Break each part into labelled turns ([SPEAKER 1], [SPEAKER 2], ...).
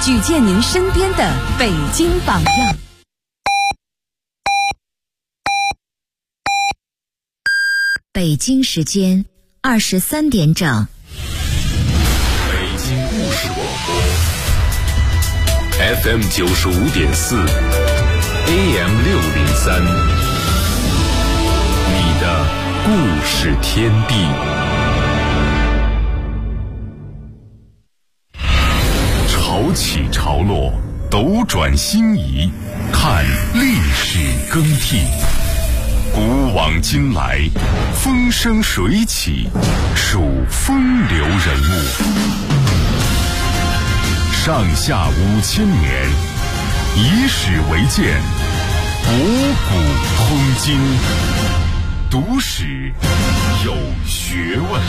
[SPEAKER 1] 举荐您身边的北京榜样。
[SPEAKER 2] 北京时间23点整。
[SPEAKER 3] 北京故事广播 FM 95.4 AM 603，你的故事天地。潮起潮落，斗转星移，看历史更替。古往今来，风生水起，数风流人物。上下5000年，以史为鉴，博古通今，读史有学问。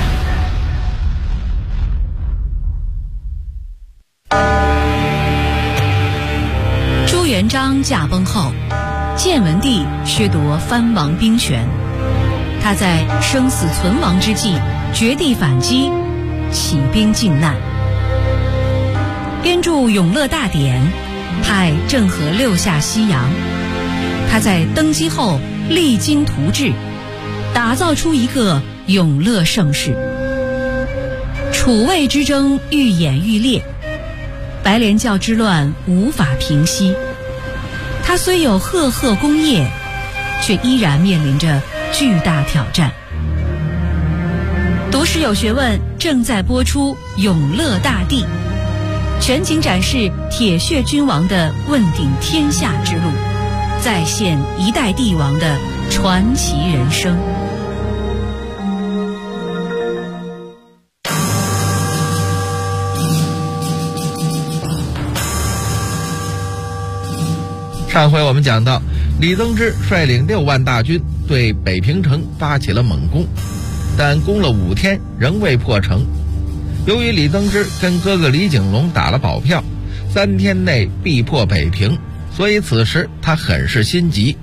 [SPEAKER 1] 朱元璋驾崩后，建文帝削夺藩王兵权，他在生死存亡之际绝地反击，起兵靖难，编著《永乐大典》，派郑和六下西洋。他在登基后励精图治，打造出一个永乐盛世。楚魏之争愈演愈烈，白莲教之乱无法平息。他虽有赫赫功业，却依然面临着巨大挑战。读史有学问正在播出《永乐大帝》，全景展示铁血君王的问鼎天下之路，再现一代帝王的传奇人生。
[SPEAKER 4] 上回我们讲到，李增之率领6万大军对北平城发起了猛攻，但攻了5天仍未破城。由于李增之跟哥哥李景隆打了保票，3天内必破北平，所以此时他很是心急。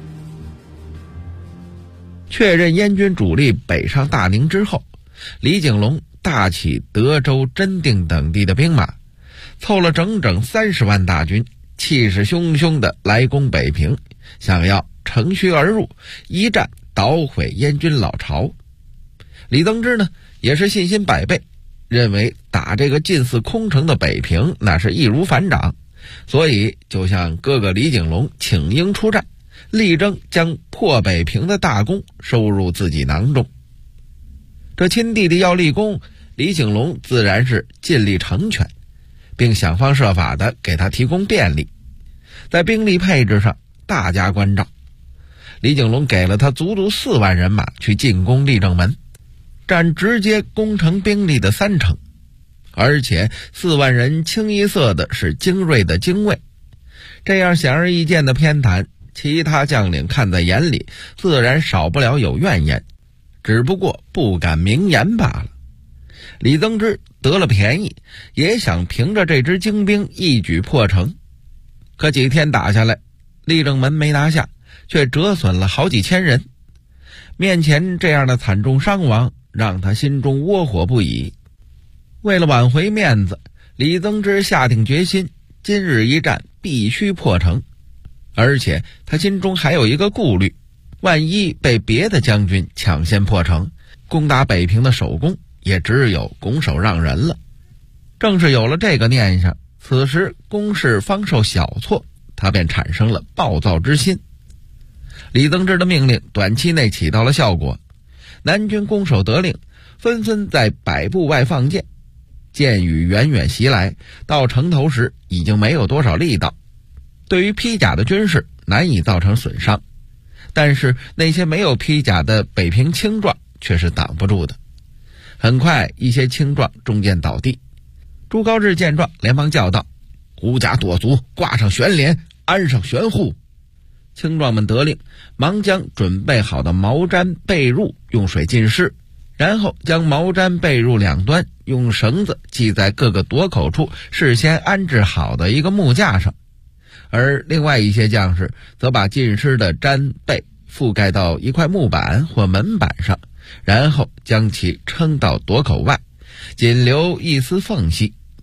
[SPEAKER 4] 确认燕军主力北上大宁之后，李景隆大起德州、真定等地的兵马，凑了整整30万大军，气势汹汹地来攻北平，想要乘虚而入，一战捣毁燕军老巢。李增之呢，也是信心百倍，认为打这个近似空城的北平那是易如反掌，所以就向哥哥李景隆请缨出战，力争将破北平的大功收入自己囊中。这亲弟弟要立功，李景隆自然是尽力成全，并想方设法地给他提供便利。在兵力配置上大加关照，李景隆给了他足足4万人马去进攻立正门，占直接攻城兵力的30%，而且4万人清一色的是精锐的精卫。这样显而易见的偏袒，其他将领看在眼里，自然少不了有怨言，只不过不敢明言罢了。李增之得了便宜，也想凭着这支精兵一举破城。可几天打下来，立正门没拿下，却折损了好几千人。面前这样的惨重伤亡，让他心中窝火不已。为了挽回面子，李增之下定决心，今日一战必须破城。而且他心中还有一个顾虑，万一被别的将军抢先破城，攻打北平的首功也只有拱手让人了。正是有了这个念想，此时攻势方受小挫，他便产生了暴躁之心。李增之的命令短期内起到了效果，南军攻守得令，纷纷在100步外放箭。箭雨远远袭来，到城头时已经没有多少力道，对于披甲的军士难以造成损伤，但是那些没有披甲的北平轻壮却是挡不住的。很快一些轻壮中箭倒地，朱高炽见状连忙叫道：“狐假躲足，挂上悬帘，安上悬户。”轻壮们得令，忙将准备好的毛毡被褥用水浸湿，然后将毛毡被褥两端用绳子系在各个垛口处事先安置好的一个木架上，而另外一些将士则把浸湿的毡被覆盖到一块木板或门板上，然后将其撑到垛口外，仅留一丝缝隙。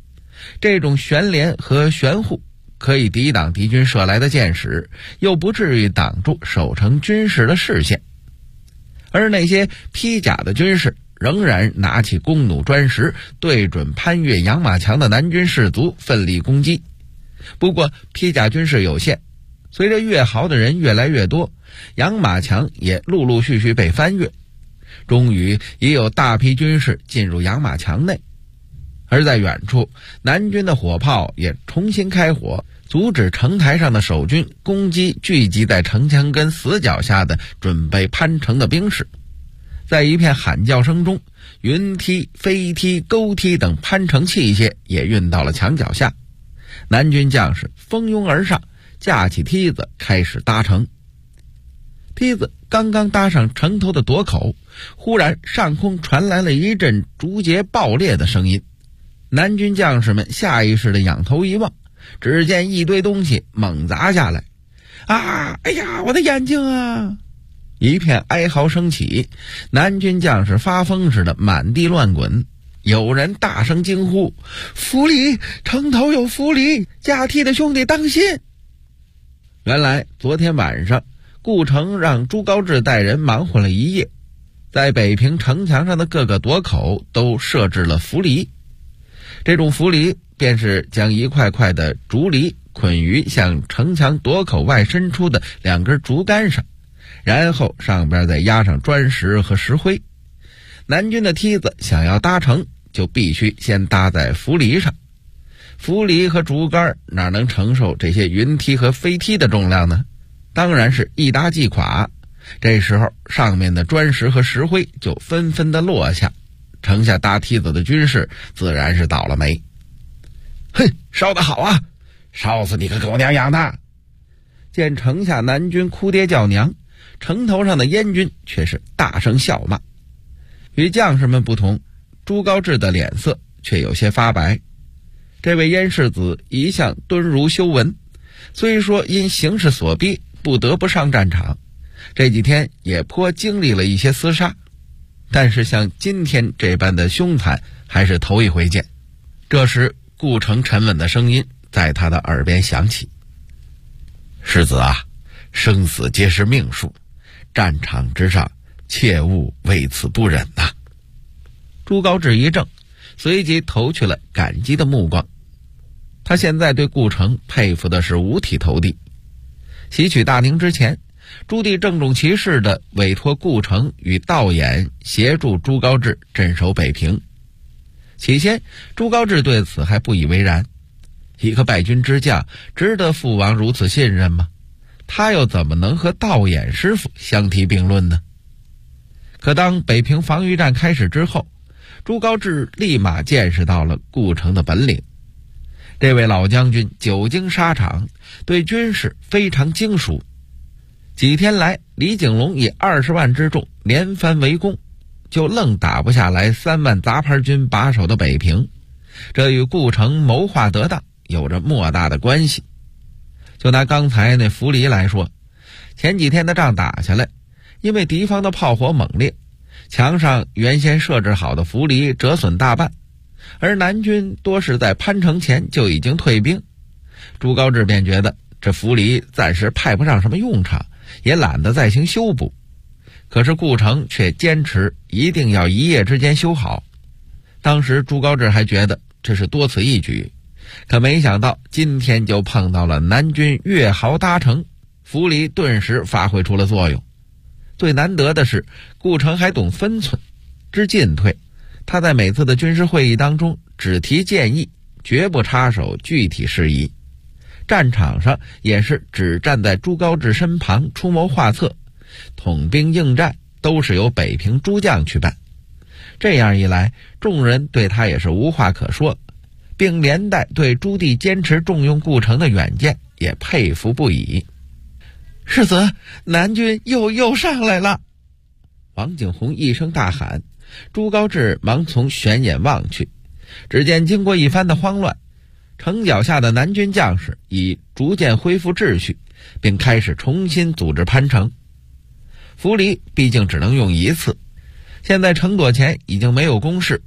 [SPEAKER 4] 这种悬帘和悬护可以抵挡敌军射来的箭矢，又不至于挡住守城军士的视线。而那些披甲的军士仍然拿起弓弩砖石，对准攀越养马墙的南军士卒奋力攻击。不过披甲军士有限，随着越壕的人越来越多，养马墙也陆陆续续被翻越，终于也有大批军士进入养马墙内。而在远处，南军的火炮也重新开火，阻止城台上的守军攻击聚集在城墙根死角下的准备攀城的兵士。在一片喊叫声中，云梯、飞梯、钩梯等攀城器械也运到了墙脚下。南军将士蜂拥而上，架起梯子开始搭城。梯子刚刚搭上城头的垛口，忽然上空传来了一阵竹节爆裂的声音。南军将士们下意识地仰头一望，只见一堆东西猛砸下来。啊！哎呀，我的眼睛啊！一片哀嚎声起，南军将士发疯似的满地乱滚，有人大声惊呼：伏礼！城头有伏礼！架梯的兄弟当心！原来昨天晚上顾城让朱高炽带人忙活了一夜，在北平城墙上的各个垛口都设置了伏礼。这种伏礼便是将一块块的竹篱捆于向城墙垛口外伸出的两根竹竿上，然后上边再压上砖石和石灰。南军的梯子想要搭成，就必须先搭在伏篱上。伏篱和竹竿哪能承受这些云梯和飞梯的重量呢？当然是一搭即垮。这时候上面的砖石和石灰就纷纷的落下，城下搭梯子的军士自然是倒了霉。哼，烧得好啊，烧死你个狗娘养的！见城下南军哭爹叫娘，城头上的燕军却是大声笑骂。与将士们不同，朱高炽的脸色却有些发白。这位燕世子一向敦儒修文，虽说因形势所逼不得不上战场，这几天也颇经历了一些厮杀，但是像今天这般的凶残还是头一回见。这时顾城沉稳的声音在他的耳边响起：世子啊，生死皆是命数，战场之上切勿为此不忍呐。朱高炽一怔，随即投去了感激的目光。他现在对顾城佩服的是五体投地。袭取大宁之前，朱棣郑重其事地委托顾城与道衍协助朱高炽镇守北平。起先朱高炽对此还不以为然，一个败军之将值得父王如此信任吗？他又怎么能和道衍师傅相提并论呢？可当北平防御战开始之后，朱高炽立马见识到了顾城的本领。这位老将军久经沙场，对军事非常精熟。几天来，李景隆以20万之众连番围攻，就愣打不下来3万杂牌军把守的北平，这与顾城谋划得当有着莫大的关系。就拿刚才那伏篱来说，前几天的仗打下来，因为敌方的炮火猛烈，墙上原先设置好的伏篱折损大半，而南军多是在潘城前就已经退兵。朱高炽便觉得这伏篱暂时派不上什么用场，也懒得再行修补。可是顾城却坚持一定要一夜之间修好。当时朱高炽还觉得这是多此一举，可没想到今天就碰到了南军越壕搭成，伏篱顿时发挥出了作用。最难得的是顾城还懂分寸，知进退。他在每次的军事会议当中只提建议，绝不插手具体事宜。战场上也是只站在朱高炽身旁出谋划策，统兵应战都是由北平诸将去办。这样一来，众人对他也是无话可说，并连带对朱棣坚持重用顾城的远见也佩服不已。世子，南军又上来了！王景洪一声大喊，朱高炽忙从悬眼望去，只见经过一番的慌乱，城脚下的南军将士已逐渐恢复秩序，并开始重新组织攀城。伏篱毕竟只能用一次，现在城垛前已经没有工事，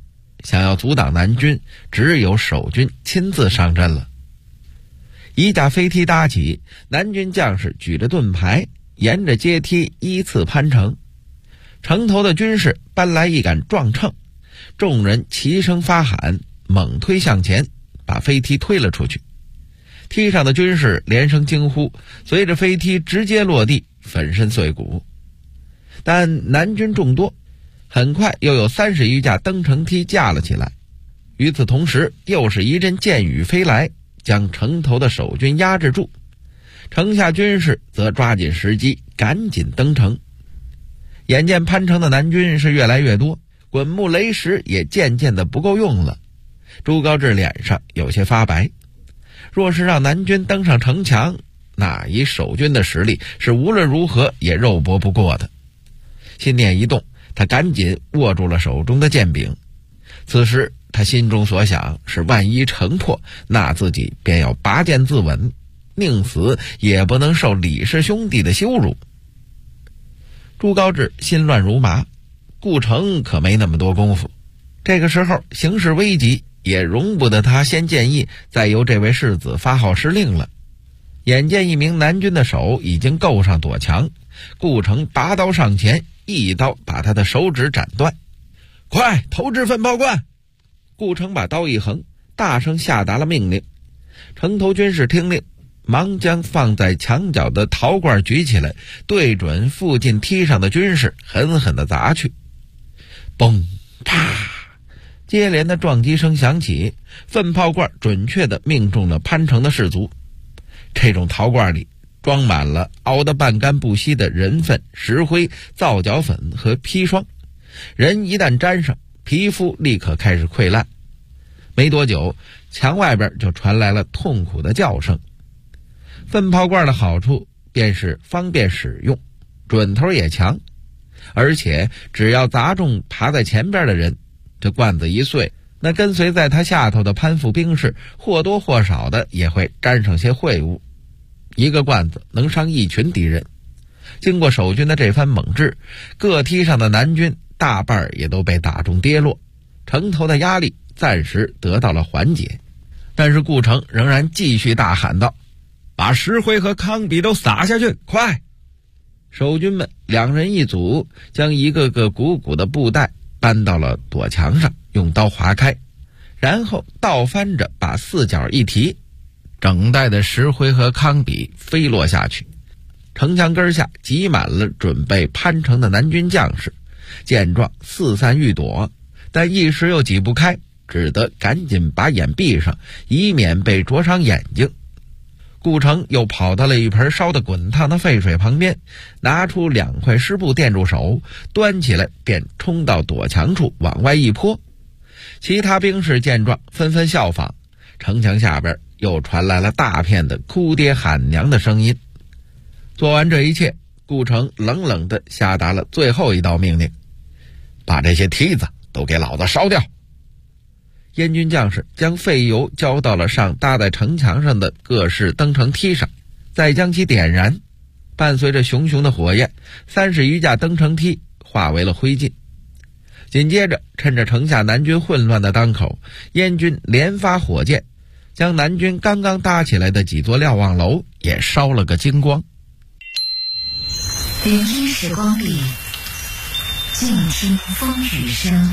[SPEAKER 4] 想要阻挡南军，只有守军亲自上阵了。一架飞梯搭起，南军将士举着盾牌，沿着阶梯依次攀城。城头的军士搬来一杆撞秤，众人齐声发喊，猛推向前，把飞梯推了出去。梯上的军士连声惊呼，随着飞梯直接落地，粉身碎骨。但南军众多，很快又有30余架登城梯架了起来。与此同时，又是一阵箭雨飞来，将城头的守军压制住。城下军士则抓紧时机，赶紧登城。眼见攀城的南军是越来越多，滚木雷石也渐渐的不够用了。朱高炽脸上有些发白。若是让南军登上城墙，那以守军的实力是无论如何也肉搏不过的。心念一动，他赶紧握住了手中的剑柄。此时他心中所想是，万一城破，那自己便要拔剑自刎，宁死也不能受李氏兄弟的羞辱。朱高炽心乱如麻，顾城可没那么多功夫。这个时候形势危急，也容不得他先建议再由这位世子发号施令了。眼见一名南军的手已经够上垛墙，顾城拔刀上前，一刀把他的手指斩断。快投掷粪炮罐！顾城把刀一横，大声下达了命令。城头军士听令，忙将放在墙角的陶罐举起来，对准附近梯上的军士狠狠地砸去。嘣啪，接连的撞击声响起，粪炮罐准确地命中了攀城的士卒。这种陶罐里装满了熬得半干不稀的人粪、石灰、皂角粉和砒霜，人一旦沾上，皮肤立刻开始溃烂。没多久，墙外边就传来了痛苦的叫声。粪炮罐的好处便是方便使用，准头也强，而且只要砸中爬在前边的人，这罐子一碎，那跟随在他下头的攀附兵士或多或少的也会沾上些秽物。一个罐子能伤一群敌人。经过守军的这番猛治，各梯上的南军大半也都被打中跌落，城头的压力暂时得到了缓解。但是顾城仍然继续大喊道：把石灰和糠秕都撒下去，快！守军们2人一组，将一个个鼓鼓的布袋搬到了垛墙上，用刀划开，然后倒翻着把4角一提，整袋的石灰和糠秕飞落下去。城墙根下挤满了准备攀城的南军将士，见状四散欲躲，但一时又挤不开，只得赶紧把眼闭上，以免被灼伤眼睛。顾城又跑到了一盆烧得滚烫的沸水旁边，拿出2块湿布垫住手，端起来便冲到垛墙处往外一泼。其他兵士见状纷纷效仿，城墙下边又传来了大片的哭爹喊娘的声音。做完这一切，顾城冷冷地下达了最后一道命令：把这些梯子都给老子烧掉。燕军将士将废油浇到了上搭在城墙上的各式登城梯上，再将其点燃，伴随着熊熊的火焰，30余架登城梯化为了灰烬。紧接着，趁着城下南军混乱的当口，燕军连发火箭，将南军刚刚搭起来的几座瞭望楼也烧了个精光。
[SPEAKER 2] 聆听时光里，静听风雨声。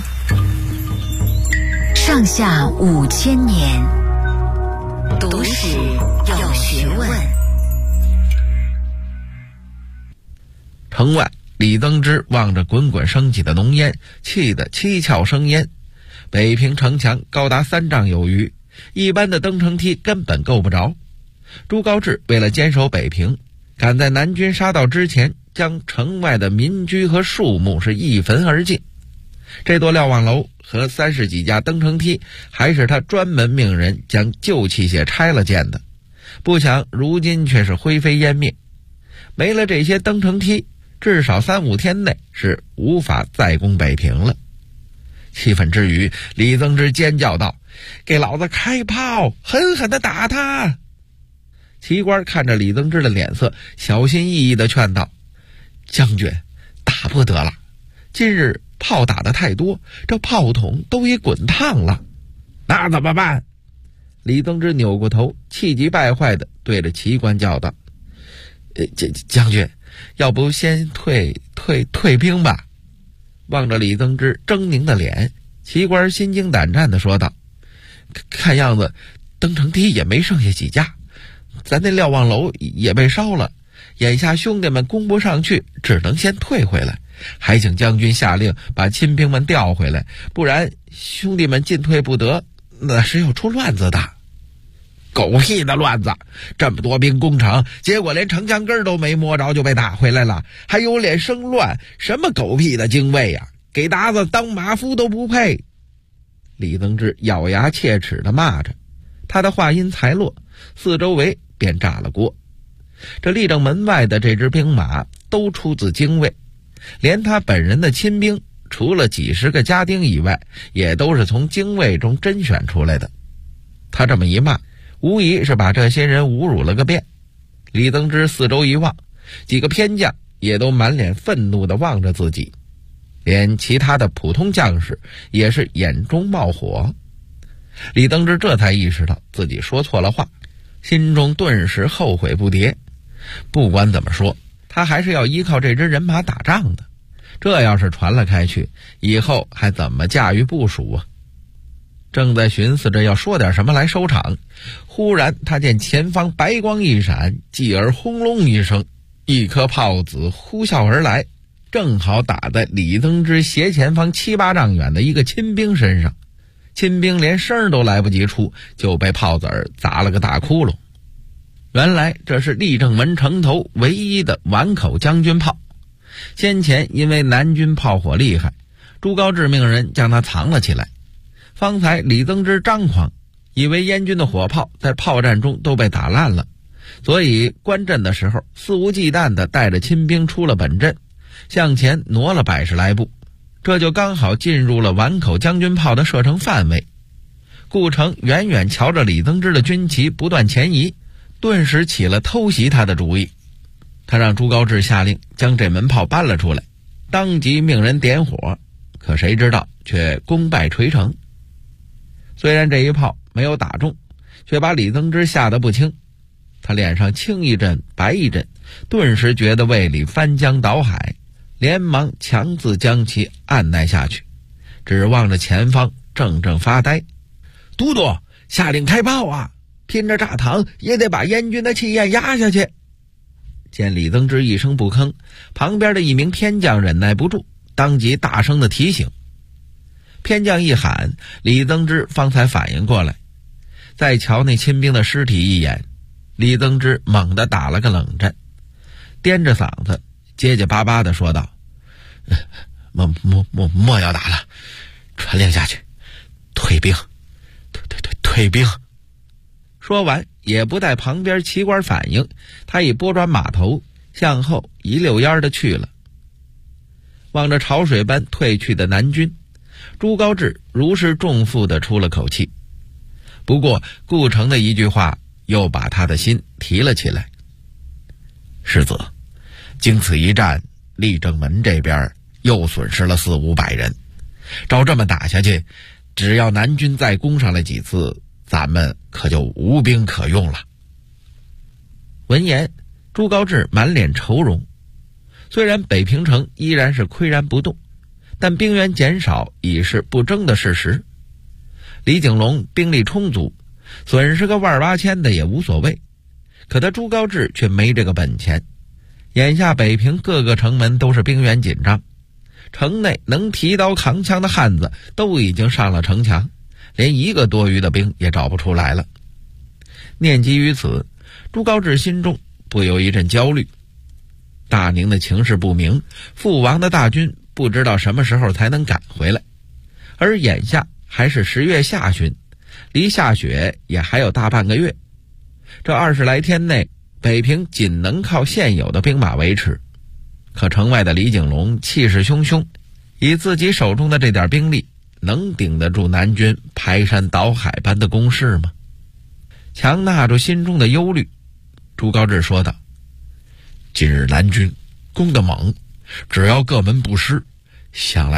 [SPEAKER 2] 上下5000年，读史有学问。
[SPEAKER 4] 城外，李增之望着滚滚升起的浓烟，气得七窍生烟。北平城墙高达3丈有余，一般的登城梯根本够不着。朱高炽为了坚守北平，赶在南军杀到之前，将城外的民居和树木是一焚而尽。这座瞭望楼和30几架登城梯，还是他专门命人将旧器械拆了建的，不想如今却是灰飞烟灭。没了这些登城梯，至少3、5天内是无法再攻北平了。气愤之余，李增之尖叫道：给老子开炮，狠狠地打他！旗官看着李增之的脸色，小心翼翼地劝道：将军，打不得了，今日炮打得太多，这炮筒都已滚烫了。那怎么办？李增之扭过头，气急败坏地对着旗官叫道：将军，要不先退兵吧？望着李增之狰狞的脸，旗官心惊胆战地说道：看样子登城梯也没剩下几架，咱那瞭望楼也被烧了，眼下兄弟们攻不上去，只能先退回来，还请将军下令把亲兵们调回来，不然兄弟们进退不得，那是要出乱子的。狗屁的乱子！这么多兵攻城，结果连城墙根都没摸着就被打回来了，还有脸生乱？什么狗屁的精卫呀，给鞑子当马夫都不配！李增之咬牙切齿地骂着，他的话音才落，四周围便炸了锅。这立正门外的这支兵马都出自精卫，连他本人的亲兵，除了几十个家丁以外，也都是从精卫中甄选出来的。他这么一骂，无疑是把这些人侮辱了个遍。李增之四周一望，几个偏将也都满脸愤怒地望着自己，连其他的普通将士也是眼中冒火。李增之这才意识到自己说错了话，心中顿时后悔不迭。不管怎么说，他还是要依靠这支人马打仗的，这要是传了开去，以后还怎么驾驭部署啊？正在寻思着要说点什么来收场，忽然他见前方白光一闪，继而轰隆一声，一颗炮子呼啸而来，正好打在李增之斜前方7、8丈远的一个亲兵身上。亲兵连声都来不及出，就被炮子儿砸了个大窟窿。原来这是立正门城头唯一的碗口将军炮，先前因为南军炮火厉害，朱高炽命人将它藏了起来。方才李增之张狂，以为燕军的火炮在炮战中都被打烂了，所以关阵的时候肆无忌惮地带着亲兵出了本阵，向前挪了100来步，这就刚好进入了碗口将军炮的射程范围。顾城远远瞧着李增之的军旗不断前移，顿时起了偷袭他的主意。他让朱高炽下令将这门炮搬了出来，当即命人点火，可谁知道却功败垂成。虽然这一炮没有打中，却把李增之吓得不轻。他脸上青一阵白一阵，顿时觉得胃里翻江倒海，连忙强自将其按捺下去，只望着前方怔怔发呆。都督，下令开炮啊！拼着炸膛也得把燕军的气焰压下去。见李增之一声不吭，旁边的一名偏将忍耐不住，当即大声的提醒。偏将一喊，李增之方才反应过来，再瞧那亲兵的尸体一眼，李增之猛地打了个冷战，掂着嗓子结结巴巴地说道：莫要打了，传令下去，退兵，退兵。说完也不待旁边旗官反应，他已拨转马头向后一溜烟的去了。望着潮水般退去的南军，朱高炽如释重负地出了口气。不过顾城的一句话又把他的心提了起来：世子，经此一战，立正门这边又损失了400、500人，照这么打下去，只要南军再攻上来几次，咱们可就无兵可用了。闻言，朱高炽满脸愁容。虽然北平城依然是岿然不动，但兵员减少已是不争的事实。李景隆兵力充足，损失个万8千的也无所谓，可他朱高炽却没这个本钱。眼下北平各个城门都是兵源紧张，城内能提刀扛枪的汉子都已经上了城墙，连一个多余的兵也找不出来了。念及于此，朱高炽心中不由一阵焦虑。大宁的情势不明，父王的大军不知道什么时候才能赶回来，而眼下还是10月下旬，离下雪也还有大半个月。这20来天内，北平仅能靠现有的兵马维持。可城外的李景隆气势汹汹，以自己手中的这点兵力，能顶得住南军排山倒海般的攻势吗？强纳住心中的忧虑，朱高炽说道：今日南军攻得猛，只要各门不失，想来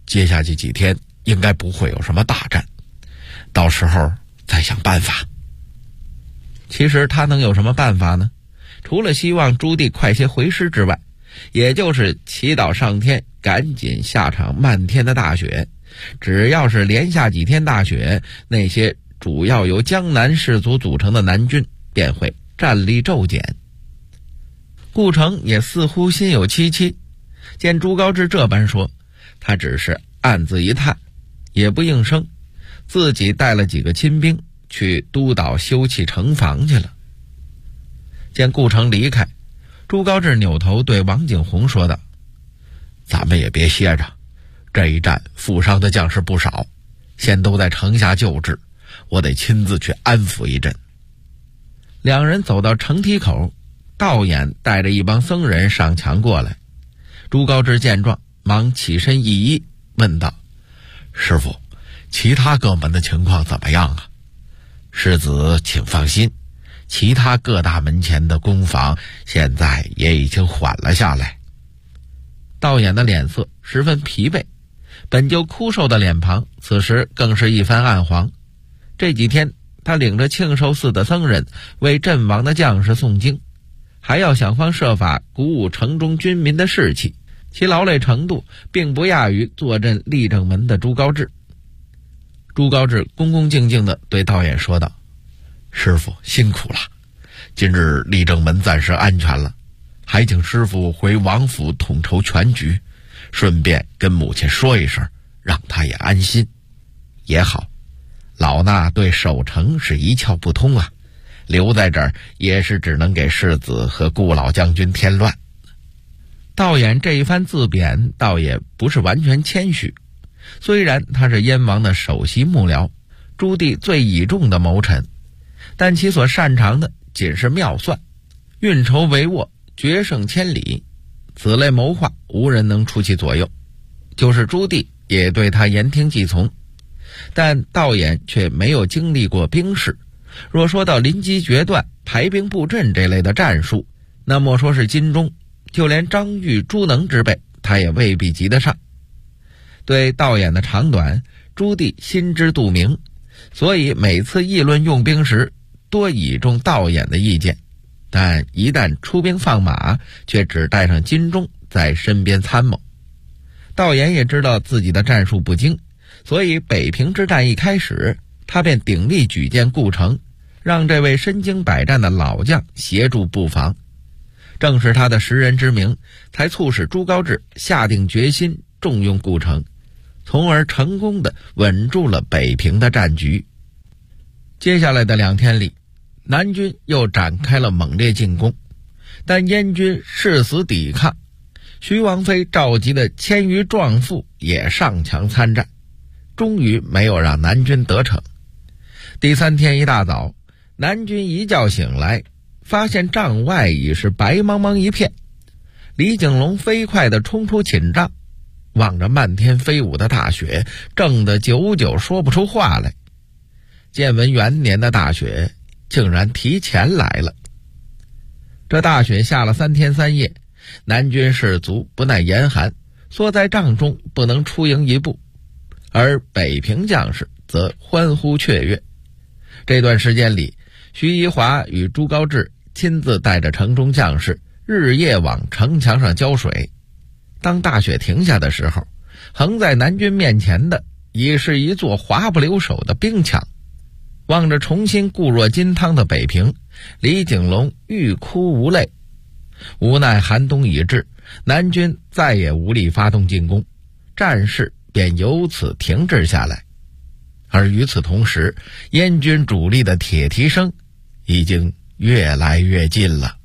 [SPEAKER 4] 接下去几天应该不会有什么大战，到时候再想办法。其实他能有什么办法呢？除了希望朱棣快些回师之外，也就是祈祷上天赶紧下场漫天的大雪，只要是连下几天大雪，那些主要由江南士族组成的南军便会战力骤减。顾城也似乎心有戚戚，见朱高炽这般说，他只是暗自一叹，也不应声，自己带了几个亲兵去督导修葺城防去了。见顾城离开，朱高炽扭头对王景洪说道：“咱们也别歇着，这一战负伤的将士不少，现都在城下救治，我得亲自去安抚一阵。”两人走到城梯口，道衍带着一帮僧人上墙过来。朱高炽见状，忙起身一揖，问道：“师父，其他各门的情况怎么样啊？”“世子请放心，其他各大门前的攻防现在也已经缓了下来。”道衍的脸色十分疲惫，本就枯瘦的脸庞此时更是一番暗黄。这几天他领着庆寿寺的僧人为阵亡的将士诵经，还要想方设法鼓舞城中军民的士气，其劳累程度并不亚于坐镇立正门的朱高炽。朱高炽恭恭敬敬地对道衍说道：“师父辛苦了，今日立正门暂时安全了，还请师父回王府统筹全局，顺便跟母亲说一声，让她也安心。也好，老衲对守城是一窍不通啊，留在这儿也是只能给世子和顾老将军添乱。”道衍这一番自贬倒也不是完全谦虚，虽然他是燕王的首席幕僚，朱棣最倚重的谋臣，但其所擅长的仅是妙算，运筹帷幄，决胜千里，此类谋划无人能出其左右，就是朱棣也对他言听计从。但道衍却没有经历过兵事，若说到临机决断、排兵布阵这类的战术，那莫说是金钟，就连张玉、朱能之辈他也未必及得上。对道衍的长短，朱棣心知肚明，所以每次议论用兵时多倚重道衍的意见，但一旦出兵放马，却只带上金钟在身边参谋。道衍也知道自己的战术不精，所以北平之战一开始，他便鼎力举荐顾城，让这位身经百战的老将协助布防。正是他的识人之明，才促使朱高炽下定决心重用顾城，从而成功地稳住了北平的战局。接下来的2天里，南军又展开了猛烈进攻，但燕军誓死抵抗，徐王妃召集的1000余壮妇也上墙参战，终于没有让南军得逞。第3天一大早，南军一觉醒来，发现帐外已是白茫茫一片。李景隆飞快地冲出寝帐，望着漫天飞舞的大雪，怔得久久说不出话来。建文元年的大雪竟然提前来了。这大雪下了3天3夜，南军士卒不耐严寒，缩在帐中不能出营一步，而北平将士则欢呼雀跃。这段时间里，徐宜华与朱高炽亲自带着城中将士日夜往城墙上浇水。当大雪停下的时候，横在南军面前的已是一座滑不留手的冰墙。望着重新固若金汤的北平，李景隆欲哭无泪。无奈寒冬已至，南军再也无力发动进攻，战事便由此停滞下来。而与此同时，燕军主力的铁蹄声已经越来越近了。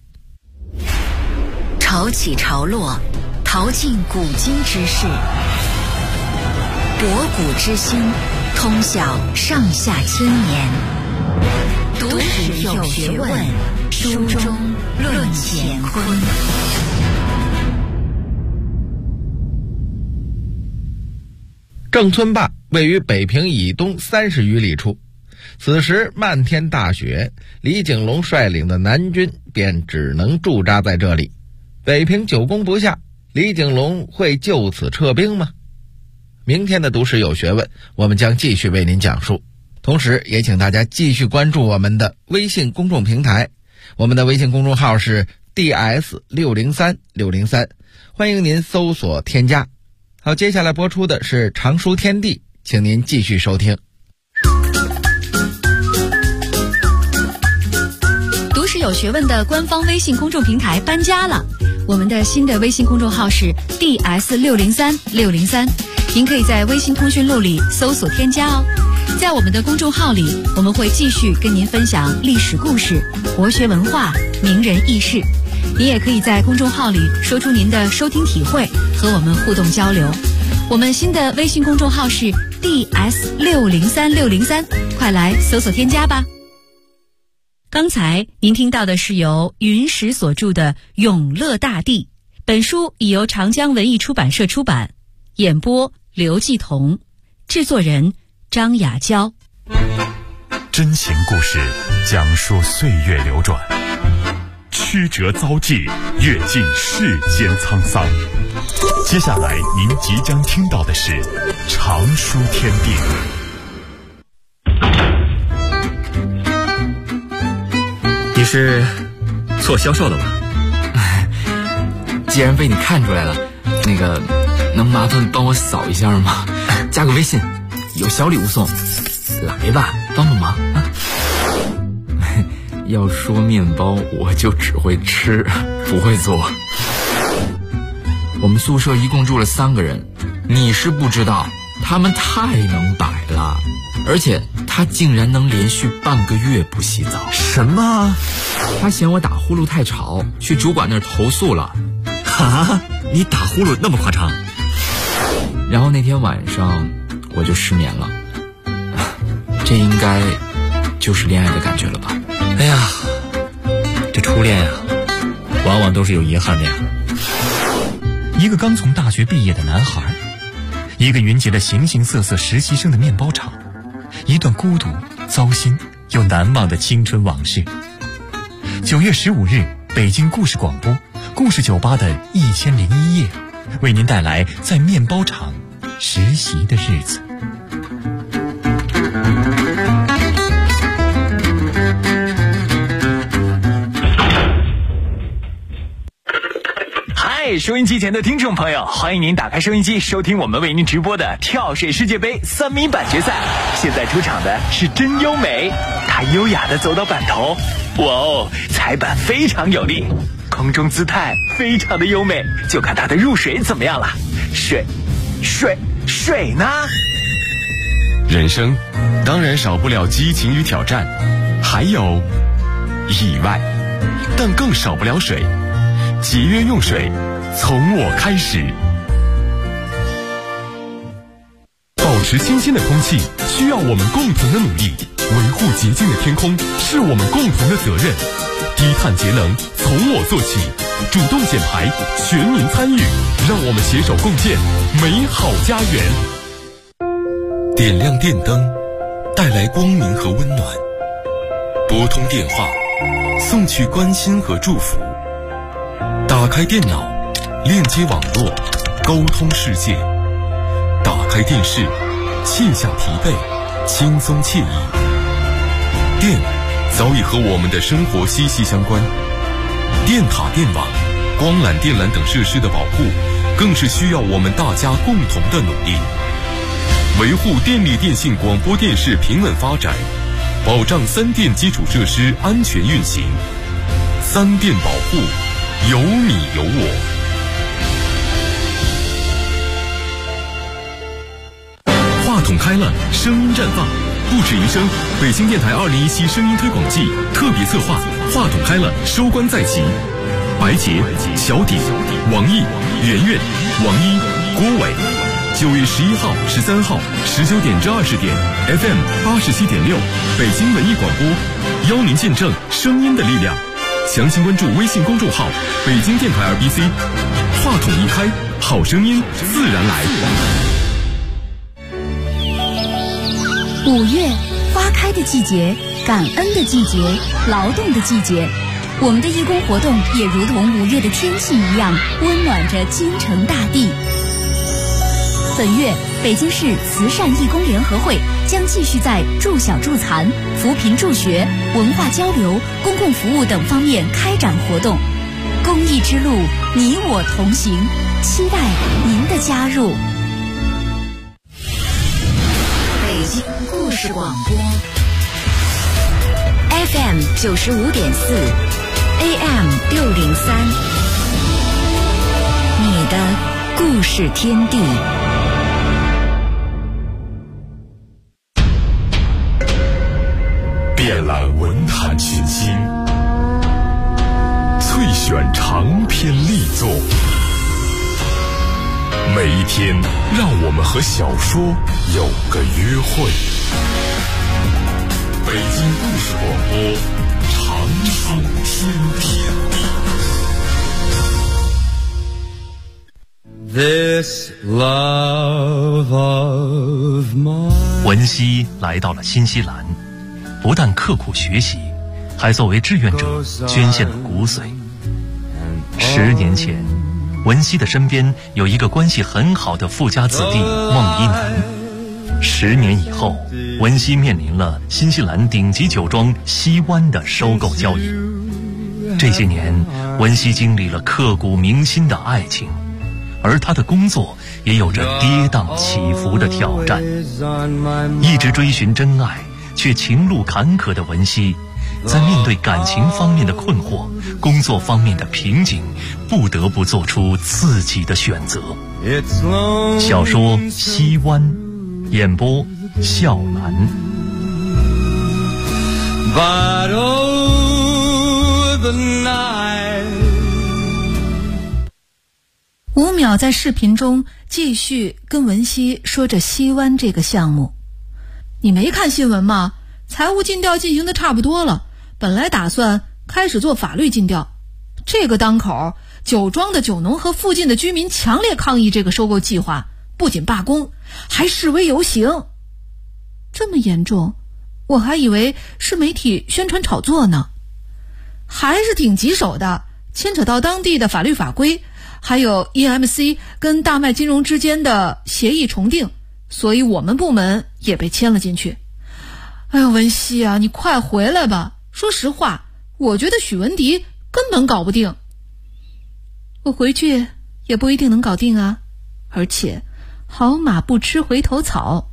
[SPEAKER 2] 潮起潮落，淘尽古今之事，博古之心，通晓上下千年。读史有学问，书中论乾坤。
[SPEAKER 4] 郑村坝位于北平以东30余里处，此时漫天大雪，李景隆率领的南军便只能驻扎在这里。北平久攻不下，李景隆会就此撤兵吗？ 明天的读史有学问，我们将继续为您讲述。同时也请大家继续关注我们的微信公众平台，我们的微信公众号是 DS603603，欢迎您搜索添加。好，接下来播出的是常书天地，请您继续收听。
[SPEAKER 1] 读史有学问的官方微信公众平台搬家了，我们的新的微信公众号是 DS603603，您可以在微信通讯录里搜索添加哦。在我们的公众号里，我们会继续跟您分享历史故事、国学文化、名人轶事。您也可以在公众号里说出您的收听体会，和我们互动交流。我们新的微信公众号是 DS603603，快来搜索添加吧。刚才您听到的是由云石所著的《永乐大帝》，本书已由长江文艺出版社出版，演播刘继彤，制作人张雅娇。
[SPEAKER 3] 真情故事讲述岁月流转，曲折遭际，阅尽世间沧桑。接下来您即将听到的是常书天地。
[SPEAKER 5] 你是做销售的吧？
[SPEAKER 6] 既然被你看出来了，能麻烦帮我扫一下吗？加个微信，有小礼物送。来吧，帮帮忙啊！要说面包，我就只会吃，不会做。我们宿舍一共住了3个人，你是不知道，他们太能摆了，而且他竟然能连续半个月不洗澡。
[SPEAKER 5] 什么？
[SPEAKER 6] 他嫌我打呼噜太吵，去主管那儿投诉了。
[SPEAKER 5] 啊？你打呼噜那么夸张？
[SPEAKER 6] 然后那天晚上我就失眠了。这应该就是恋爱的感觉了吧？
[SPEAKER 5] 哎呀，这初恋啊，往往都是有遗憾的呀。一个刚从大学毕业的男孩，一个云集了形形色色实习生的面包厂，一段孤独、糟心又难忘的青春往事。9月15日，北京故事广播故事酒吧的1001夜，为您带来在面包厂实习的日子。
[SPEAKER 7] 收音机前的听众朋友，欢迎您打开收音机，收听我们为您直播的跳水世界杯3米板决赛。现在出场的是真优美，她优雅地走到板头，哇哦，踩板非常有力，空中姿态非常的优美，就看她的入水怎么样了。水呢？
[SPEAKER 3] 人生当然少不了激情与挑战，还有意外，但更少不了水。节约用水，从我开始。保持新鲜的空气需要我们共同的努力，维护洁净的天空是我们共同的责任。低碳节能从我做起，主动减排，全民参与，让我们携手共建美好家园。点亮电灯，带来光明和温暖；拨通电话，送去关心和祝福。打开电脑，链接网络，沟通世界；打开电视，卸下疲惫，轻松惬意。电早已和我们的生活息息相关，电塔、电网、光缆、电缆等设施的保护，更是需要我们大家共同的努力。维护电力电信广播电视平稳发展，保障3电基础设施安全运行。3电保护，有你有我。话筒开了，声音绽放，不止一声。北京电台2017声音推广季特别策划，话筒开了，收官在即。白洁、小鼎、王毅、圆圆、王一、郭伟。9月11号、13号19点至20点 FM 87.6北京文艺广播，邀您见证声音的力量。详情关注微信公众号北京电台2BC。话筒一开，好声音自然来。
[SPEAKER 8] 5月，花开的季节，感恩的季节，劳动的季节。我们的义工活动也如同5月的天气一样，温暖着京城大地。本月北京市慈善义工联合会将继续在助小助残、扶贫助学、文化交流、公共服务等方面开展活动。公益之路，你我同行，期待您的加入。
[SPEAKER 2] 北京故事广播 FM 95.4 AM 603，你的故事天地。
[SPEAKER 3] 遍览文坛群星，萃选长篇力作，每一天让我们和小说有个约会。北京故事广播，长寿天地。
[SPEAKER 9] This love of mine。
[SPEAKER 5] 文熙来到了新西兰，不但刻苦学习，还作为志愿者捐献了骨髓。10年前，文熙的身边有一个关系很好的富家子弟孟一楠。10年以后，文熙面临了新西兰顶级酒庄西湾的收购交易。这些年，文熙经历了刻骨铭心的爱情，而他的工作也有着跌宕起伏的挑战。一直追寻真爱却情路坎坷的文熙，在面对感情方面的困惑、工作方面的瓶颈，不得不做出自己的选择。小说《西湾》，演播笑兰。
[SPEAKER 9] But oh, the night。
[SPEAKER 1] 吴淼在视频中继续跟文熙说着西湾这个项目。你没看新闻吗？财务尽调进行的差不多了，本来打算开始做法律尽调。这个当口，酒庄的酒农和附近的居民强烈抗议这个收购计划，不仅罢工，还示威游行。这么严重，我还以为是媒体宣传炒作呢。还是挺棘手的，牵扯到当地的法律法规，还有 EMC 跟大麦金融之间的协议重订，所以我们部门也被牵了进去。哎呦，文熙啊，你快回来吧！说实话，我觉得许文迪根本搞不定。我回去也不一定能搞定啊，而且好马不吃回头草。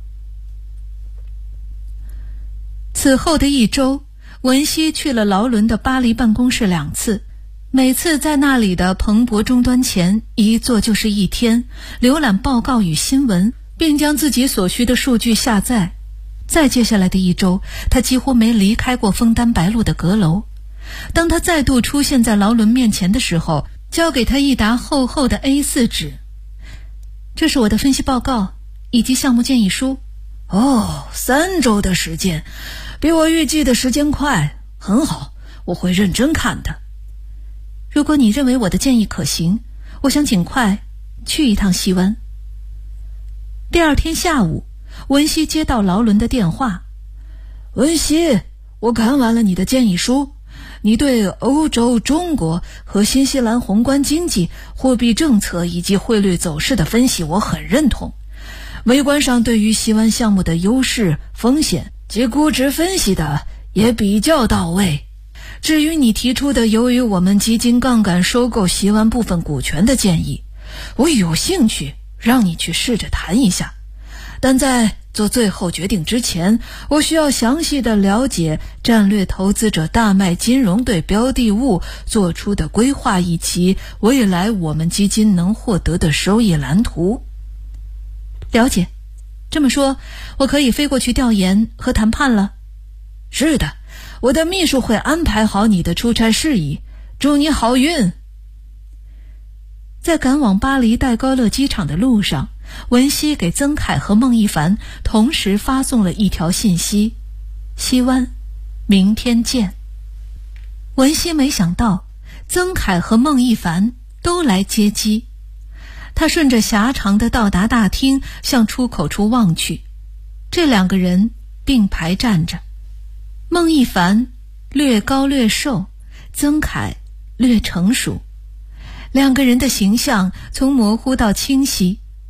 [SPEAKER 1] 此后的1周，文熙去了劳伦的巴黎办公室2次，每次在那里的彭博终端前一坐就是1天，浏览报告与新闻，并将自己所需的数据下载。再接下来的1周，他几乎没离开过枫丹白露的阁楼。当他再度出现在劳伦面前的时候，交给他一沓厚厚的 A4 纸。这是我的分析报告以及项目建议书。哦，3周的时间，比我预计的时间快，很好，我会认真看的。如果你认为我的建议可行，我想尽快去一趟西湾。第2天下午，文熙接到劳伦的电话。文熙，我看完了你的建议书，你对欧洲、中国和新西兰宏观经济、货币政策以及汇率走势的分析我很认同。微观上对于西湾项目的优势、风险及估值分析的也比较到位。至于你提出的由于我们基金杠杆收购西湾部分股权的建议，我有兴趣让你去试着谈一下。但在做最后决定之前，我需要详细的了解战略投资者大麦金融对标的物做出的规划，以及未来我们基金能获得的收益蓝图。了解。这么说，我可以飞过去调研和谈判了？是的，我的秘书会安排好你的出差事宜，祝你好运。在赶往巴黎戴高乐机场的路上，文熙给曾凯和孟一凡同时发送了一条信息：西湾，明天见。文熙没想到曾凯和孟一凡都来接机。他顺着狭长的到达大厅向出口处望去，这2个人并排站着。孟一凡略高略瘦，曾凯略成熟，2个人的形象从模糊到清晰。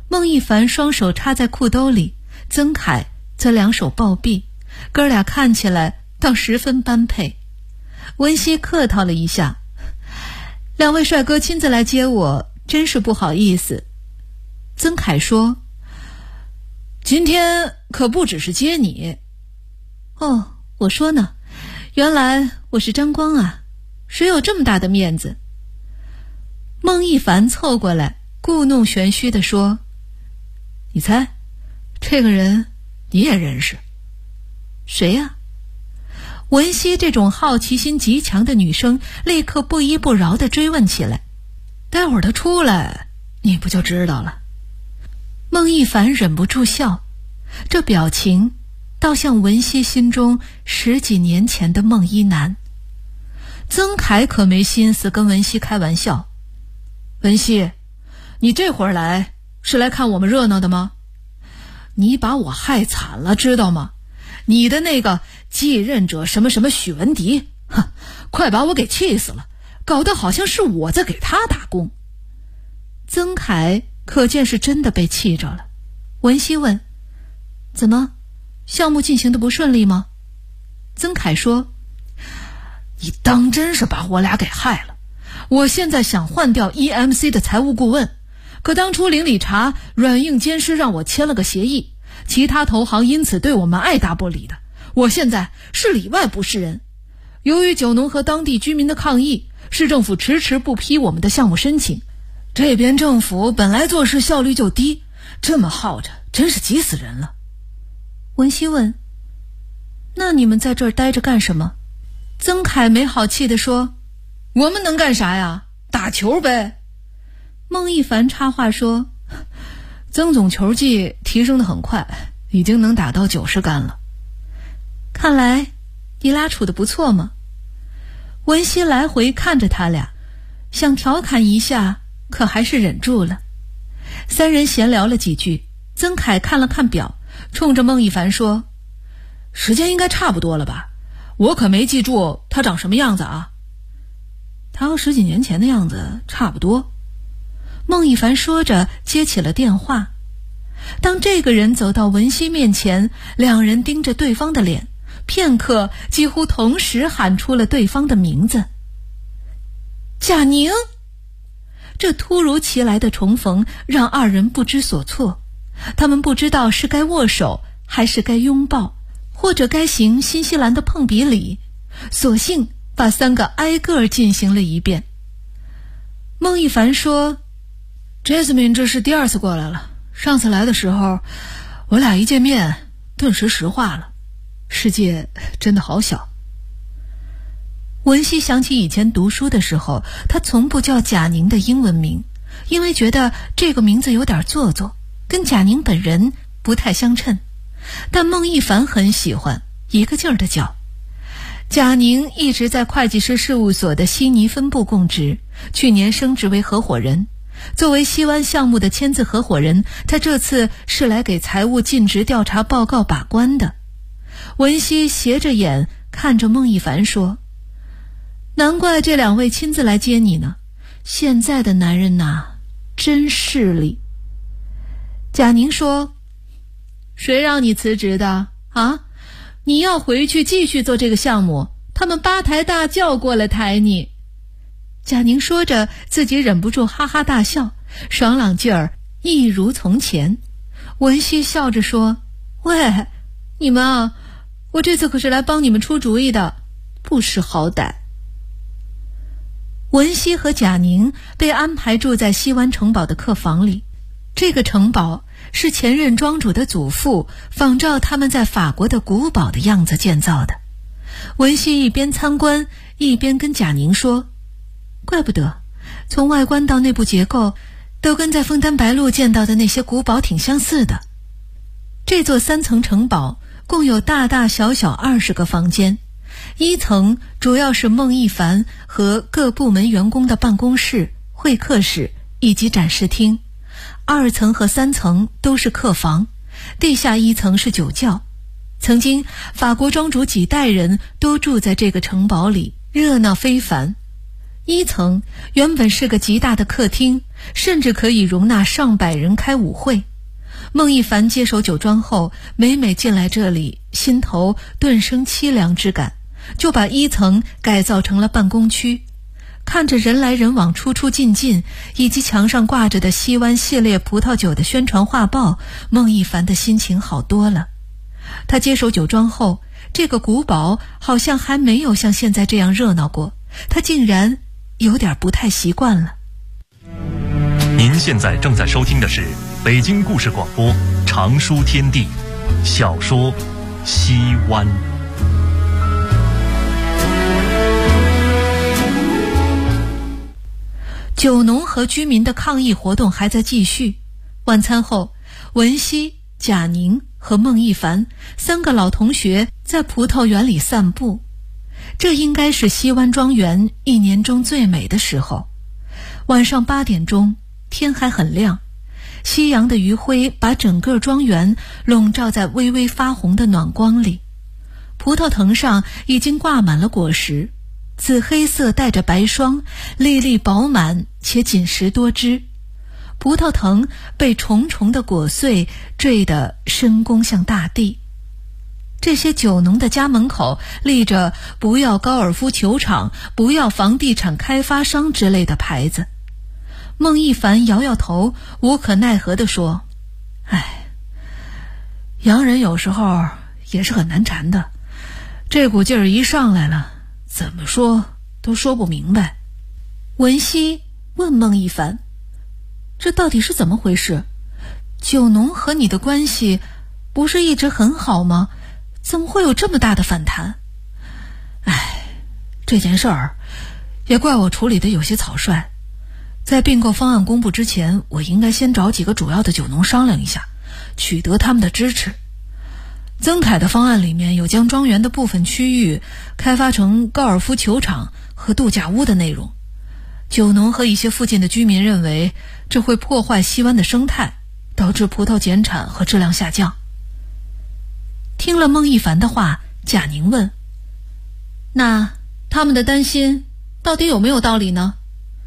[SPEAKER 10] 孟一凡双手插在裤兜里，曾凯则两手抱臂，哥俩看起来倒十分般配。文熙客套了一下，两位帅哥亲自来接我，真是不好意思。曾凯说，今天可不只是接你。哦，我说呢，原来我是张光啊，谁有这么大的面子？孟一凡凑过来故弄玄虚地说，你猜这个人你也认识？谁呀？文熙这种好奇心极强的女生立刻不依不饶地追问起来，待会儿他出来你不就知道了。孟一凡忍不住笑，这表情倒像文熙心中10几年前的孟一楠。曾凯可没心思跟文熙开玩笑，文熙，你这会儿来是来看我们热闹的吗？你把我害惨了，知道吗？你的那个继任者什么什么许文迪，哼，快把我给气死了，搞得好像是我在给他打工。曾凯可见是真的被气着了。文熙问，怎么，项目进行的不顺利吗？曾凯说，你当真是把我俩给害了。我现在想换掉 EMC 的财务顾问，可当初林理查软硬兼施让我签了个协议，其他投行因此对我们爱答不理的，我现在是里外不是人。由于九农和当地居民的抗议，市政府迟迟不批我们的项目申请。这边政府本来做事效率就低，这么耗着真是急死人了。文熙问，那你们在这儿待着干什么？曾凯没好气地说，我们能干啥呀？打球呗。孟一凡插话说，曾总球技提升得很快，已经能打到90杆了。看来你俩处得不错嘛。文熙来回看着他俩，想调侃一下，可还是忍住了。三人闲聊了几句，曾凯看了看表，冲着孟一凡说，时间应该差不多了吧？我可没记住他长什么样子啊。他和10几年前的样子差不多。孟一凡说着接起了电话。当这个人走到文熙面前，两人盯着对方的脸，片刻几乎同时喊出了对方的名字，贾宁。这突如其来的重逢让二人不知所措，他们不知道是该握手还是该拥抱，或者该行新西兰的碰鼻礼，索性把3个挨个进行了一遍。孟一凡说， Jasmine 这是第2次过来了，上次来的时候我俩一见面顿时石化了，世界真的好小。文熙想起以前读书的时候，他从不叫贾宁的英文名，因为觉得这个名字有点做作，跟贾宁本人不太相称。但孟一凡很喜欢，一个劲儿地叫。贾宁一直在会计师事务所的悉尼分部供职，去年升职为合伙人。作为西湾项目的签字合伙人，他这次是来给财务尽职调查报告把关的。文熙斜着眼看着孟一凡说，难怪这2位亲自来接你呢，现在的男人呐，真势利。贾宁说，谁让你辞职的啊？你要回去继续做这个项目，他们8抬大轿过来抬你。贾宁说着，自己忍不住哈哈大笑，爽朗劲儿一如从前。文熙笑着说，喂，你们啊，我这次可是来帮你们出主意的，不识好歹。文熙和贾宁被安排住在西湾城堡的客房里，这个城堡是前任庄主的祖父仿照他们在法国的古堡的样子建造的。文熙一边参观一边跟贾宁说，怪不得从外观到内部结构都跟在枫丹白露见到的那些古堡挺相似的。这座3层城堡共有大大小小20个房间，1层主要是孟一凡和各部门员工的办公室、会客室以及展示厅，2层和3层都是客房，地下1层是酒窖。曾经法国庄主几代人都住在这个城堡里，热闹非凡。1层原本是个极大的客厅， 甚至可以容纳上百人开舞会。孟一凡接手酒庄后，每每进来这里，心头顿生凄凉之感，就把1层改造成了办公区。看着人来人往、出出进进，以及墙上挂着的西湾系列葡萄酒的宣传画报，孟一凡的心情好多了。他接手酒庄后，这个古堡好像还没有像现在这样热闹过，他竟然有点不太习惯了。
[SPEAKER 5] 您现在正在收听的是北京故事广播长书天地小说《西湾》。
[SPEAKER 10] 酒农和居民的抗议活动还在继续。晚餐后，文熙、贾宁和孟一凡3个老同学在葡萄园里散步。这应该是西湾庄园1年中最美的时候。晚上8点钟，天还很亮，夕阳的余晖把整个庄园笼罩在微微发红的暖光里。葡萄藤上已经挂满了果实，紫黑色带着白霜，粒粒饱满且紧实多汁。葡萄藤被重重的果穗坠得深弓向大地。这些酒农的家门口立着“不要高尔夫球场，不要房地产开发商”之类的牌子。孟一凡摇摇头，无可奈何地说：“哎，洋人有时候也是很难缠的，这股劲儿一上来了，怎么说都说不明白。”文熙问孟一凡：“这到底是怎么回事？酒农和你的关系不是一直很好吗？怎么会有这么大的反弹？”哎，这件事儿也怪我处理的有些草率。在并购方案公布之前，我应该先找几个主要的酒农商量一下，取得他们的支持。曾凯的方案里面有将庄园的部分区域开发成高尔夫球场和度假屋的内容。酒农和一些附近的居民认为这会破坏西湾的生态，导致葡萄减产和质量下降。听了孟一凡的话，贾宁问：“那他们的担心到底有没有道理呢？”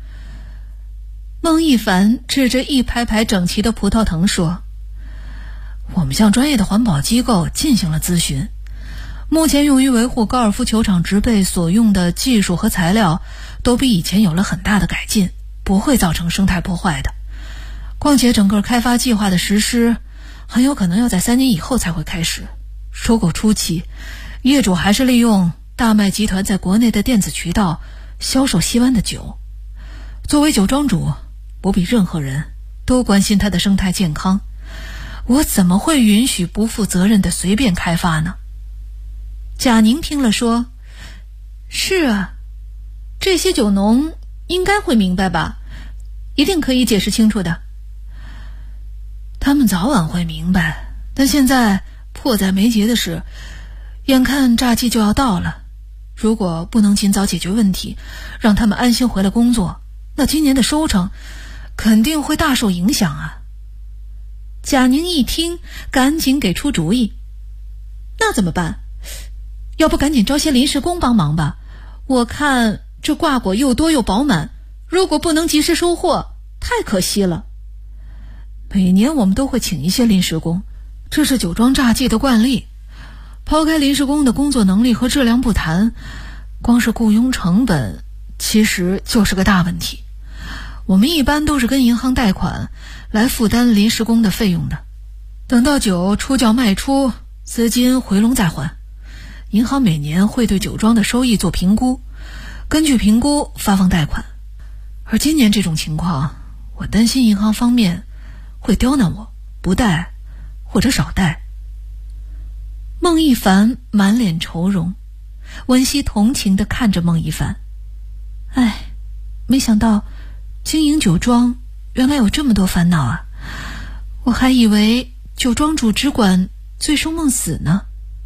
[SPEAKER 10] 孟一凡指着一排排整齐的葡萄藤说：“我们向专业的环保机构进行了咨询，目前用于维护高尔夫球场植被所用的技术和材料都比以前有了很大的改进，不会造成生态破坏的。况且整个开发计划的实施很有可能要在3年以后才会开始。收购初期，业主还是利用大麦集团在国内的电子渠道销售西湾的酒。作为酒庄主，我比任何人都关心它的生态健康，我怎么会允许不负责任的随便开发呢？”贾宁听了说：“是啊，这些酒农应该会明白吧，一定可以解释清楚的。”他们早晚会明白，但现在迫在眉睫的是，眼看榨季就要到了，如果不能尽早解决问题，让他们安心回来工作，那今年的收成肯定会大受影响啊。贾宁一听，赶紧给出主意：“那怎么办？要不赶紧招些临时工帮忙吧？我看这挂果又多又饱满，如果不能及时收获，太可惜了。每年我们都会请一些临时工，这是酒庄榨季的惯例。抛开临时工的工作能力和质量不谈，光是雇佣成本其实就是个大问题。我们一般都是跟银行贷款来负担临时工的费用的，等到酒出窖卖出，资金回笼再还。银行每年会对酒庄的收益做评估，根据评估发放贷款。而今年这种情况，我担心银行方面会刁难我，不贷或者少贷。”孟一凡满脸愁容，文熙同情地看着孟一凡：“哎，没想到经营酒庄原来有这么多烦恼啊！我还以为酒庄主只管醉生梦死呢。”“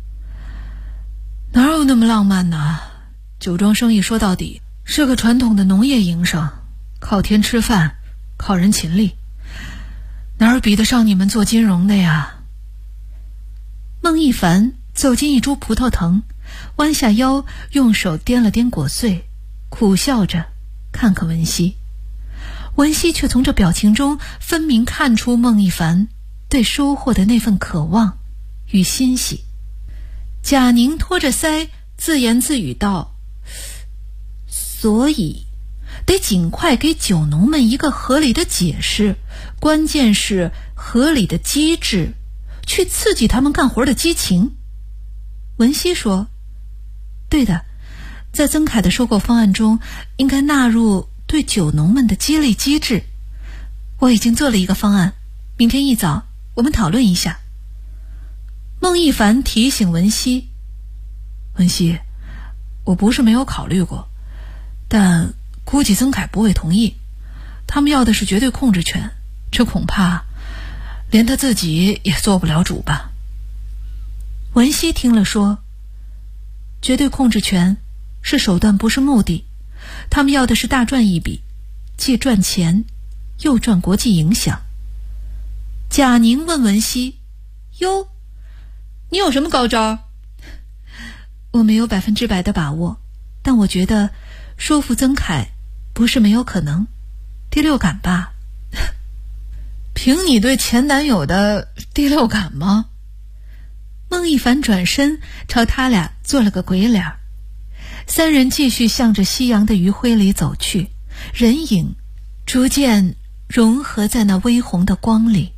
[SPEAKER 10] 哪有那么浪漫呢？酒庄生意说到底是个传统的农业营生，靠天吃饭，靠人勤力，哪儿比得上你们做金融的呀？”孟一凡走进一株葡萄藤，弯下腰，用手掂了掂果穗，苦笑着看看文熙。 文熙却从这表情中分明看出孟一凡对收获的那份渴望与欣喜。贾宁托着腮自言自语道：所以得尽快给酒农们一个合理的解释，关键是合理的机制，去刺激他们干活的激情。文熙说：对的，在曾凯的收购方案中应该纳入对酒农们的激励机制。我已经做了一个方案，明天一早我们讨论一下。孟一凡提醒文熙：文熙，我不是没有考虑过，但估计曾凯不会同意，他们要的是绝对控制权，这恐怕连他自己也做不了主吧。文熙听了说：绝对控制权是手段，不是目的，他们要的是大赚一笔，既赚钱又赚国际影响。贾宁问文熙：哟，你有什么高招？我没有100%的把握，但我觉得说服曾凯不是没有可能。第六感吧。凭你对前男友的第六感吗？孟一凡转身朝他俩做了个鬼脸。三人继续向着夕阳的余晖里走去，人影逐渐融合在那微红的光里。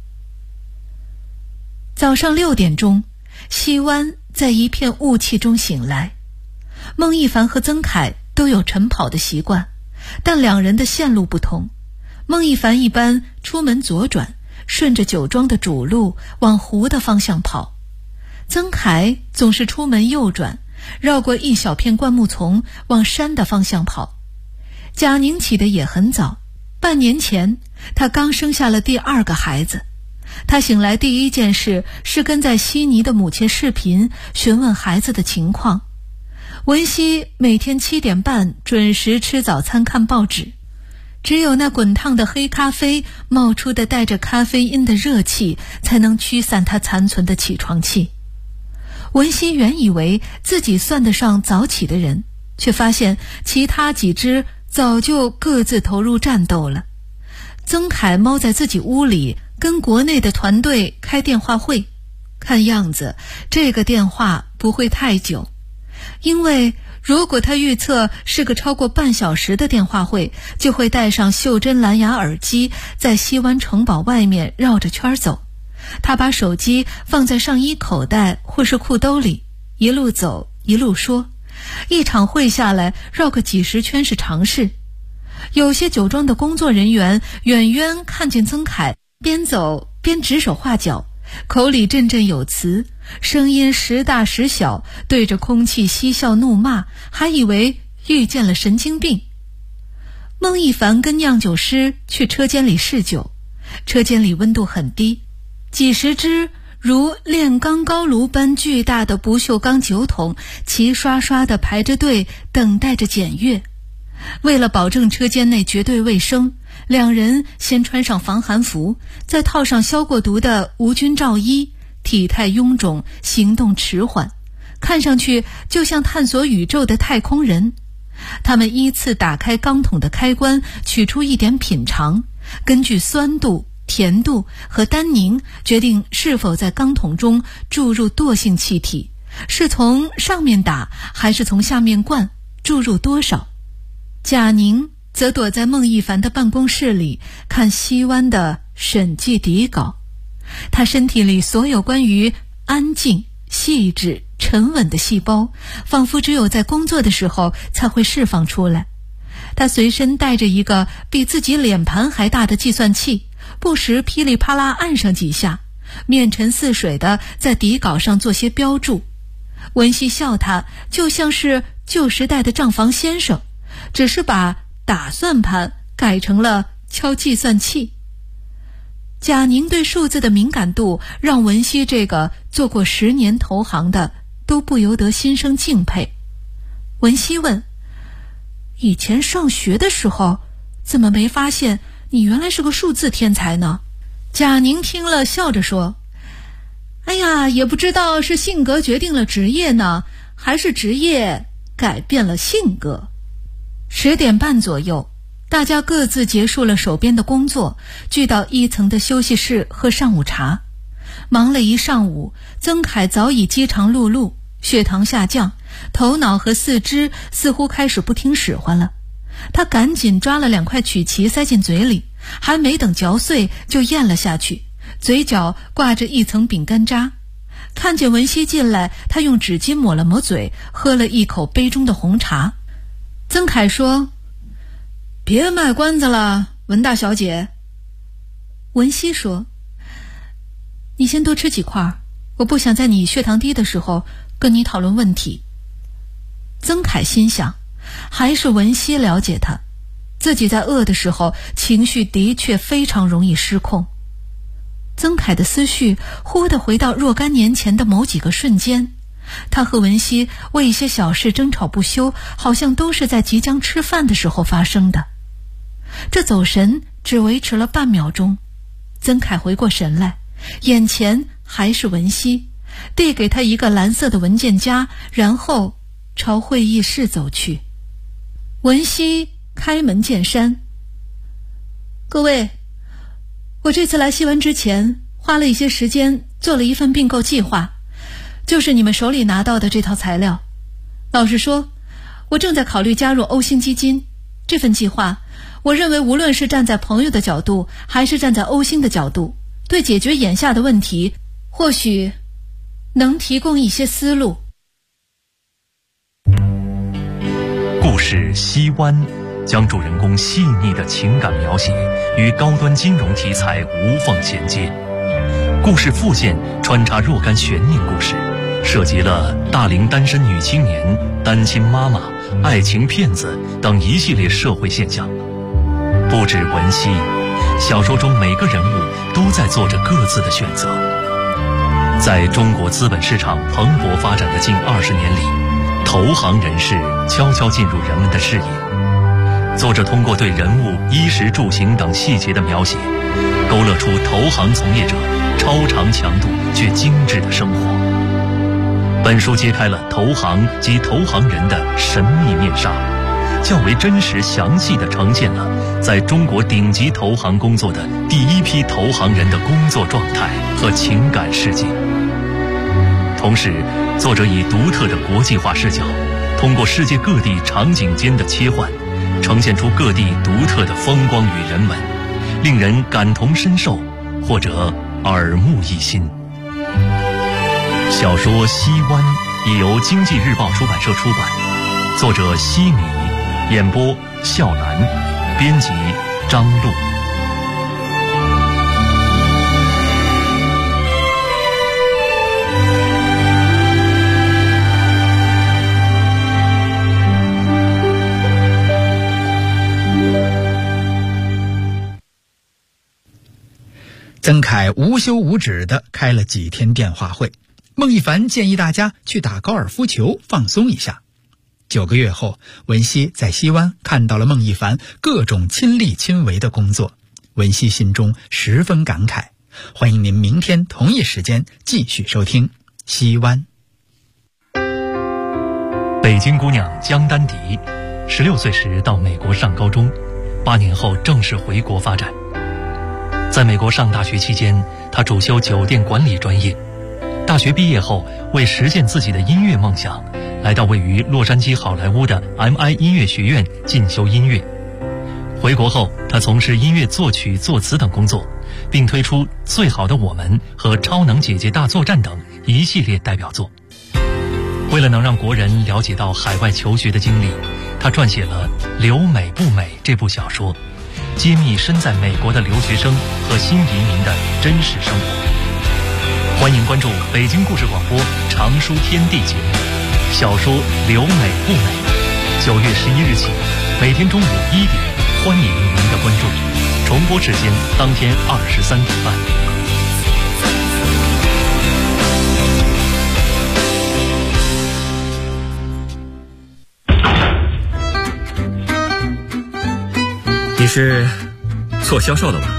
[SPEAKER 10] 早上6点钟，西湾在一片雾气中醒来。孟一凡和曾凯都有晨跑的习惯，但两人的线路不同。孟一凡一般出门左转，顺着酒庄的主路往湖的方向跑。曾凯总是出门右转，绕过一小片灌木丛往山的方向跑。贾宁起得也很早，半年前他刚生下了第2个孩子。他醒来第一件事是跟在悉尼的母亲视频，询问孩子的情况。文熙每天7点半准时吃早餐看报纸，只有那滚烫的黑咖啡冒出的带着咖啡因的热气，才能驱散他残存的起床气。文熙原以为自己算得上早起的人，却发现其他几只早就各自投入战斗了。曾凯猫在自己屋里跟国内的团队开电话会，看样子这个电话不会太久，因为如果他预测是个超过半小时的电话会，就会戴上袖珍蓝牙耳机，在西湾城堡外面绕着圈走。他把手机放在上衣口袋或是裤兜里，一路走一路说，一场会下来绕个几十圈是常事。有些酒庄的工作人员远远看见曾凯边走边指手画脚，口里振振有词，声音时大时小，对着空气嬉笑怒骂，还以为遇见了神经病。孟一凡跟酿酒师去车间里试酒，车间里温度很低，几十只如炼钢高炉般巨大的不锈钢酒桶齐刷刷地排着队等待着检阅。为了保证车间内绝对卫生，两人先穿上防寒服，再套上消过毒的无菌罩衣，体态臃肿，行动迟缓，看上去就像探索宇宙的太空人。他们依次打开钢桶的开关，取出一点品尝，根据酸度、甜度和单宁决定是否在钢桶中注入惰性气体，是从上面打还是从下面灌，注入多少。贾宁则躲在孟一凡的办公室里看西湾的审计底稿。他身体里所有关于安静、细致、沉稳的细胞，仿佛只有在工作的时候才会释放出来。他随身带着一个比自己脸盘还大的计算器，不时噼里啪啦按上几下，面沉似水地在底稿上做些标注。文熙笑他就像是旧时代的账房先生，只是把打算盘改成了敲计算器。贾宁对数字的敏感度让文熙这个做过10年投行的都不由得心生敬佩。文熙问：以前上学的时候怎么没发现你原来是个数字天才呢？贾宁听了笑着说：哎呀，也不知道是性格决定了职业呢，还是职业改变了性格。10点半左右， 大家各自结束了手边的工作，聚到1层的休息室喝上午茶。忙了一上午，曾凯早已饥肠辘辘，血糖下降，头脑和四肢似乎开始不听使唤了。他赶紧抓了2块曲奇塞进嘴里，还没等嚼碎就咽了下去，嘴角挂着一层饼干渣。看见文熙进来，他用纸巾抹了抹嘴，喝了一口杯中的红茶。曾凯说：“别卖关子了，文大小姐。”文熙说：“你先多吃几块，我不想在你血糖低的时候跟你讨论问题。”曾凯心想，还是文熙了解他，自己在饿的时候情绪的确非常容易失控。曾凯的思绪忽地回到若干年前的某几个瞬间，他和文熙为一些小事争吵不休，好像都是在即将吃饭的时候发生的。这走神只维持了半秒钟，曾凯回过神来，眼前还是文熙，递给他一个蓝色的文件夹，然后朝会议室走去。文熙开门见山：“各位，我这次来西湾之前花了一些时间做了一份并购计划，就是你们手里拿到的这套材料。老实说，我正在考虑加入欧星基金。这份计划，我认为无论是站在朋友的角度，还是站在欧星的角度，对解决眼下的问题，或许能提供一些思路。”
[SPEAKER 5] 故事《西湾》将主人公细腻的情感描写与高端金融题材无缝衔接。故事副线穿插若干悬念故事，涉及了大龄单身女青年、单亲妈妈、爱情骗子等一系列社会现象。不止文熙，小说中每个人物都在做着各自的选择。在中国资本市场蓬勃发展的近20年里，投行人士悄悄进入人们的视野。作者通过对人物衣食住行等细节的描写，勾勒出投行从业者超长强度却精致的生活。本书揭开了投行及投行人的神秘面纱，较为真实详细地呈现了在中国顶级投行工作的第一批投行人的工作状态和情感世界。同时，作者以独特的国际化视角，通过世界各地场景间的切换，呈现出各地独特的风光与人文，令人感同身受或者耳目一新。小说《西湾》已由经济日报出版社出版，作者西米，演播笑南，编辑张璐。
[SPEAKER 11] 曾凯无休无止地开了几天电话会，孟一凡建议大家去打高尔夫球放松一下。9个月后，文熙在西湾看到了孟一凡各种亲力亲为的工作，文熙心中十分感慨。欢迎您明天同一时间继续收听西湾。
[SPEAKER 5] 北京姑娘江丹迪，16岁时到美国上高中，8年后正式回国发展。在美国上大学期间，他主修酒店管理专业。大学毕业后，为实现自己的音乐梦想，来到位于洛杉矶好莱坞的 MI 音乐学院进修音乐。回国后，他从事音乐作曲、作词等工作，并推出《最好的我们》和《超能姐姐大作战》等一系列代表作。为了能让国人了解到海外求学的经历，他撰写了《留美不美》这部小说，揭秘身在美国的留学生和新移民的真实生活。欢迎关注北京故事广播常书天地节目小说《留美不美》，9月11日起，每天中午1点，欢迎您的关注。重播时间当天23点半。
[SPEAKER 6] 你是做销售的吧？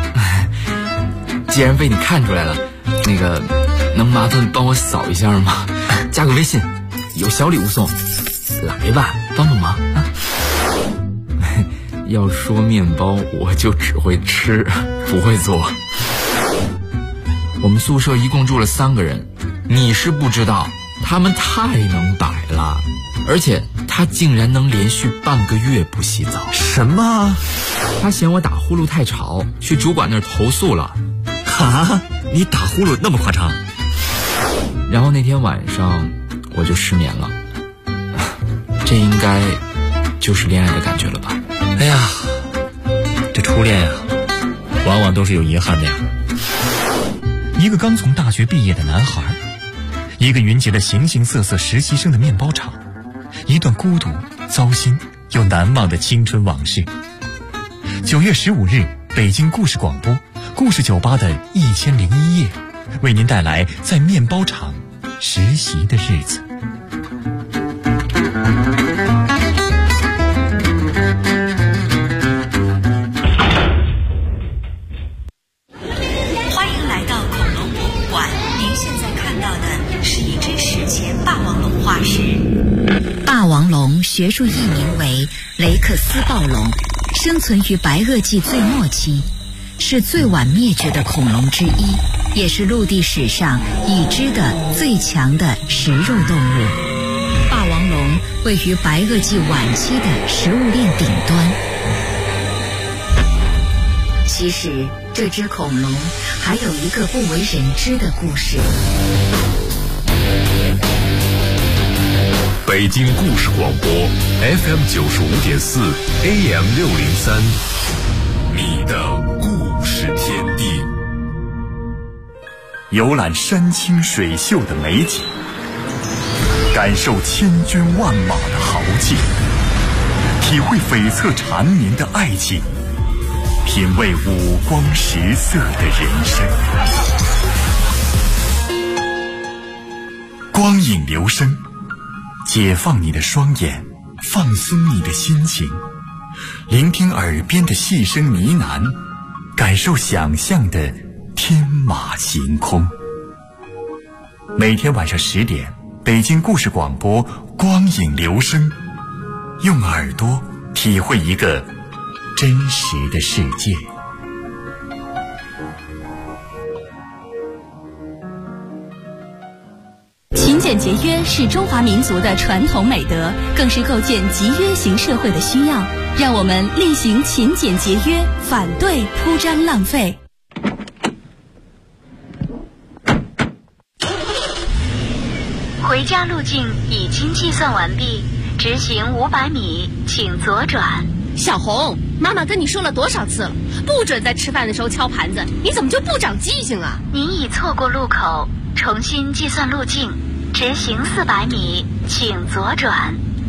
[SPEAKER 6] 既然被你看出来了，能麻烦帮我扫一下吗？加个微信，有小礼物送，来吧，帮帮忙啊！ 要说面包，我就只会吃，不会做。我们宿舍一共住了3个人，你是不知道，他们太能摆了，而且他竟然能连续半个月不洗澡。
[SPEAKER 5] 什么？
[SPEAKER 6] 他嫌我打呼噜太吵，去主管那儿投诉了。
[SPEAKER 5] 啊？你打呼噜那么夸张？
[SPEAKER 6] 然后那天晚上我就失眠了，这应该就是恋爱的感觉了吧？
[SPEAKER 5] 哎呀，这初恋啊，往往都是有遗憾的呀。一个刚从大学毕业的男孩，一个云集了形形色色实习生的面包厂，一段孤独、糟心又难忘的青春往事。9月15日，北京故事广播故事酒吧的1001夜，为您带来在面包厂实习的日子。
[SPEAKER 2] 欢迎来到恐龙博物馆，您现在看到的是一只史前霸王龙化石。霸王龙学术译名为雷克斯暴龙，生存于白垩纪最末期，是最晚灭绝的恐龙之一，也是陆地史上已知的最强的食肉动物。霸王龙位于白垩纪晚期的食物链顶端。其实这只恐龙还有一个不为人知的故事。
[SPEAKER 3] 北京故事广播 FM 95.4 AM 603，你的故事天地。
[SPEAKER 5] 游览山清水秀的美景，感受千军万马的豪气，体会悱恻缠绵的爱情，品味五光十色的人生。光影留声，解放你的双眼，放松你的心情，聆听耳边的细声呢喃，感受想象的天马行空。每天晚上10点，北京故事广播光影留声，用耳朵体会一个真实的世界。
[SPEAKER 8] 勤俭节约是中华民族的传统美德，更是构建集约型社会的需要。让我们厉行勤俭节约，反对铺张浪费。
[SPEAKER 2] 回家路径已经计算完毕，直行500米，请左转。
[SPEAKER 12] 小红，妈妈跟你说了多少次了，不准在吃饭的时候敲盘子，你怎么就不长记性啊？
[SPEAKER 2] 您已错过路口，重新计算路径，直行400米，请左转。